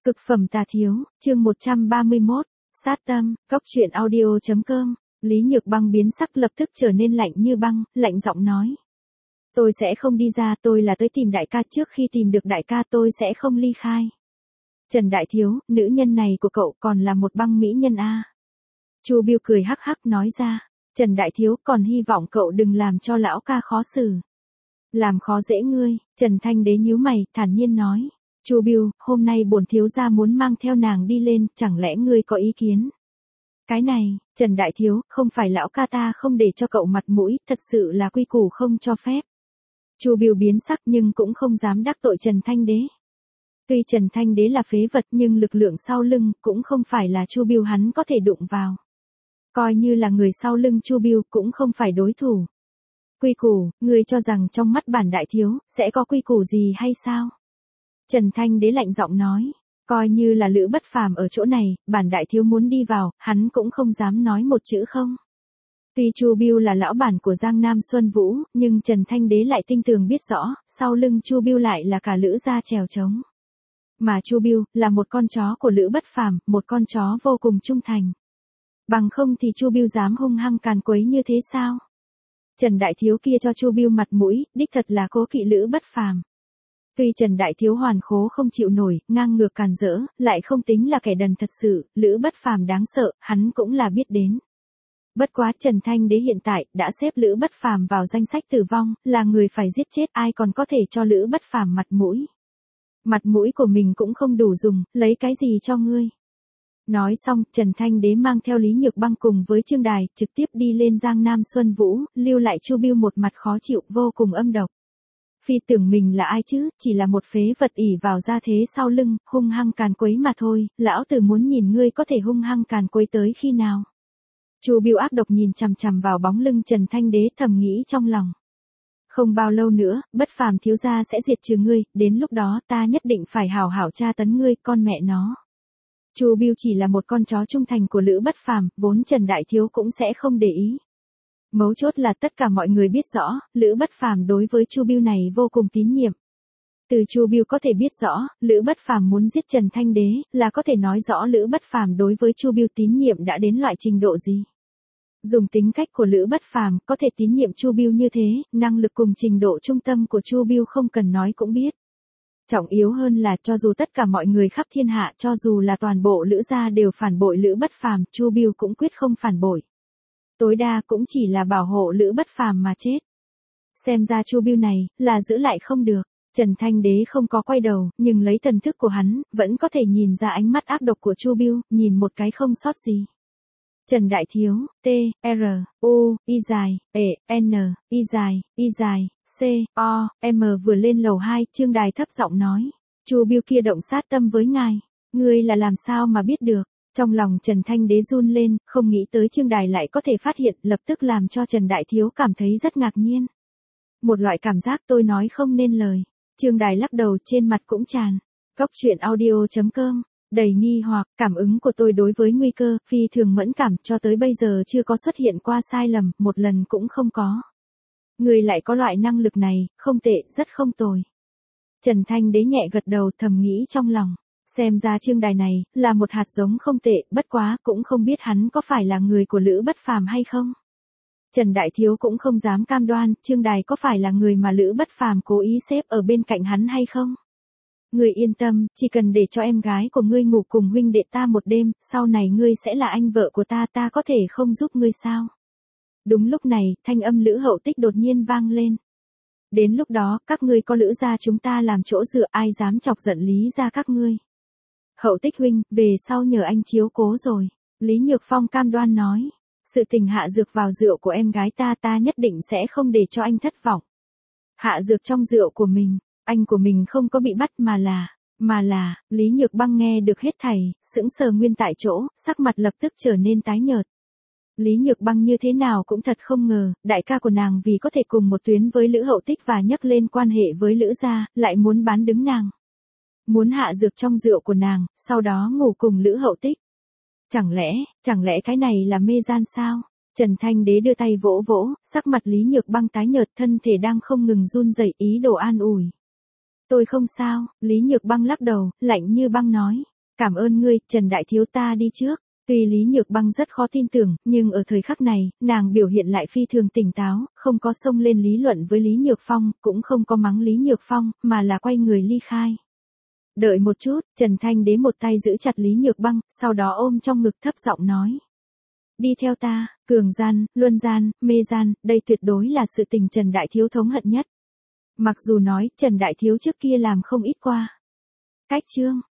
Cực phẩm tà thiếu, chương 131, sát tâm, góc truyện audio.com, Lý Nhược Băng biến sắc lập tức trở nên lạnh như băng, lạnh giọng nói. Tôi sẽ không đi ra, tôi là tới tìm đại ca, trước khi tìm được đại ca tôi sẽ không ly khai. Trần Đại Thiếu, nữ nhân này của cậu còn là một băng mỹ nhân a. Chu Biêu cười hắc hắc nói ra, Trần Đại Thiếu còn hy vọng cậu đừng làm cho lão ca khó xử. Làm khó dễ ngươi, Trần Thanh Đế nhíu mày, thản nhiên nói. Chu Biêu, hôm nay bổn thiếu gia muốn mang theo nàng đi lên, chẳng lẽ ngươi có ý kiến? Cái này, Trần Đại Thiếu, không phải lão ca ta không để cho cậu mặt mũi, thật sự là quy củ không cho phép. Chu Biêu biến sắc nhưng cũng không dám đắc tội Trần Thanh Đế. Tuy Trần Thanh Đế là phế vật nhưng lực lượng sau lưng cũng không phải là Chu Biêu hắn có thể đụng vào. Coi như là người sau lưng Chu Biêu cũng không phải đối thủ. Quy củ, ngươi cho rằng trong mắt bản đại thiếu, sẽ có quy củ gì hay sao? Trần Thanh Đế lạnh giọng nói, coi như là Lữ Bất Phàm ở chỗ này, bản đại thiếu muốn đi vào, hắn cũng không dám nói một chữ không. Tuy Chu Biêu là lão bản của Giang Nam Xuân Vũ, nhưng Trần Thanh Đế lại tinh tường biết rõ, sau lưng Chu Biêu lại là cả Lữ gia chèo trống. Mà Chu Biêu là một con chó của Lữ Bất Phàm, một con chó vô cùng trung thành. Bằng không thì Chu Biêu dám hung hăng càn quấy như thế sao? Trần Đại Thiếu kia cho Chu Biêu mặt mũi, đích thật là cố kỵ Lữ Bất Phàm. Tuy Trần Đại Thiếu hoàn khố không chịu nổi, ngang ngược càn rỡ, lại không tính là kẻ đần thật sự, Lữ Bất Phàm đáng sợ, hắn cũng là biết đến. Bất quá Trần Thanh Đế hiện tại đã xếp Lữ Bất Phàm vào danh sách tử vong, là người phải giết chết, ai còn có thể cho Lữ Bất Phàm mặt mũi. Mặt mũi của mình cũng không đủ dùng, lấy cái gì cho ngươi. Nói xong, Trần Thanh Đế mang theo Lý Nhược Băng cùng với Trương Đài, trực tiếp đi lên Giang Nam Xuân Vũ, lưu lại Chu Biêu một mặt khó chịu, vô cùng âm độc. Phi tưởng mình là ai chứ, chỉ là một phế vật ỷ vào gia thế sau lưng, hung hăng càn quấy mà thôi, lão tử muốn nhìn ngươi có thể hung hăng càn quấy tới khi nào. Chu Biêu ác độc nhìn chằm chằm vào bóng lưng Trần Thanh Đế thầm nghĩ trong lòng. Không bao lâu nữa, Bất Phàm thiếu gia sẽ diệt trừ ngươi, đến lúc đó ta nhất định phải hảo hảo tra tấn ngươi, con mẹ nó. Chu Biêu chỉ là một con chó trung thành của Lữ Bất Phàm, vốn Trần Đại Thiếu cũng sẽ không để ý. Mấu chốt là tất cả mọi người biết rõ, Lữ Bất Phàm đối với Chu Biêu này vô cùng tín nhiệm. Từ Chu Biêu có thể biết rõ, Lữ Bất Phàm muốn giết Trần Thanh Đế, là có thể nói rõ Lữ Bất Phàm đối với Chu Biêu tín nhiệm đã đến loại trình độ gì. Dùng tính cách của Lữ Bất Phàm, có thể tín nhiệm Chu Biêu như thế, năng lực cùng trình độ trung tâm của Chu Biêu không cần nói cũng biết. Trọng yếu hơn là cho dù tất cả mọi người khắp thiên hạ, cho dù là toàn bộ Lữ gia đều phản bội Lữ Bất Phàm, Chu Biêu cũng quyết không phản bội. Tối đa cũng chỉ là bảo hộ Lữ Bất Phàm mà chết. Xem ra Chu Biêu này, là giữ lại không được. Trần Thanh Đế không có quay đầu, nhưng lấy thần thức của hắn, vẫn có thể nhìn ra ánh mắt ác độc của Chu Biêu, nhìn một cái không sót gì. Trần Đại Thiếu, T, R, U, I dài, E, N, I dài, C, O, M vừa lên lầu 2, Trương Đài thấp giọng nói. Chu Biêu kia động sát tâm với ngài. Ngươi là làm sao mà biết được? Trong lòng Trần Thanh Đế run lên, không nghĩ tới Trương Đài lại có thể phát hiện, lập tức làm cho Trần Đại Thiếu cảm thấy rất ngạc nhiên. Một loại cảm giác tôi nói không nên lời. Trương Đài lắc đầu, trên mặt cũng tràn. Góc truyện audio.com, đầy nghi hoặc, cảm ứng của tôi đối với nguy cơ, phi thường mẫn cảm, cho tới bây giờ chưa có xuất hiện qua sai lầm, một lần cũng không có. Người lại có loại năng lực này, không tệ, rất không tồi. Trần Thanh Đế nhẹ gật đầu, thầm nghĩ trong lòng. Xem ra Trương Đài này, là một hạt giống không tệ, bất quá, cũng không biết hắn có phải là người của Lữ Bất Phàm hay không. Trần Đại Thiếu cũng không dám cam đoan, Trương Đài có phải là người mà Lữ Bất Phàm cố ý xếp ở bên cạnh hắn hay không. Ngươi yên tâm, chỉ cần để cho em gái của ngươi ngủ cùng huynh đệ ta một đêm, sau này ngươi sẽ là anh vợ của ta, ta có thể không giúp ngươi sao. Đúng lúc này, thanh âm Lữ Hậu Tích đột nhiên vang lên. Đến lúc đó, các ngươi có Lữ gia chúng ta làm chỗ dựa, ai dám chọc giận Lý gia các ngươi. Hậu Tích huynh, về sau nhờ anh chiếu cố rồi. Lý Nhược Phong cam đoan nói. Sự tình hạ dược vào rượu của em gái ta, ta nhất định sẽ không để cho anh thất vọng. Hạ dược trong rượu của mình, anh của mình không có bị bắt mà là, Lý Nhược Băng nghe được hết thảy, sững sờ nguyên tại chỗ, sắc mặt lập tức trở nên tái nhợt. Lý Nhược Băng như thế nào cũng thật không ngờ, đại ca của nàng vì có thể cùng một tuyến với Lữ Hậu Tích và nhắc lên quan hệ với Lữ gia, lại muốn bán đứng nàng. Muốn hạ dược trong rượu của nàng, sau đó ngủ cùng Lữ Hậu Tích. Chẳng lẽ cái này là mê gian sao? Trần Thanh Đế đưa tay vỗ vỗ, sắc mặt Lý Nhược Băng tái nhợt, thân thể đang không ngừng run rẩy, ý đồ an ủi. Tôi không sao, Lý Nhược Băng lắc đầu, lạnh như băng nói. Cảm ơn ngươi, Trần Đại Thiếu, ta đi trước. Tuy Lý Nhược Băng rất khó tin tưởng, nhưng ở thời khắc này, nàng biểu hiện lại phi thường tỉnh táo, không có xông lên lý luận với Lý Nhược Phong, cũng không có mắng Lý Nhược Phong, mà là quay người ly khai. Đợi một chút, Trần Thanh Đế một tay giữ chặt Lý Nhược Băng, sau đó ôm trong ngực thấp giọng nói. Đi theo ta, cường gian, luân gian, mê gian, đây tuyệt đối là sự tình Trần Đại Thiếu thống hận nhất. Mặc dù nói, Trần Đại Thiếu trước kia làm không ít qua. Cách chương.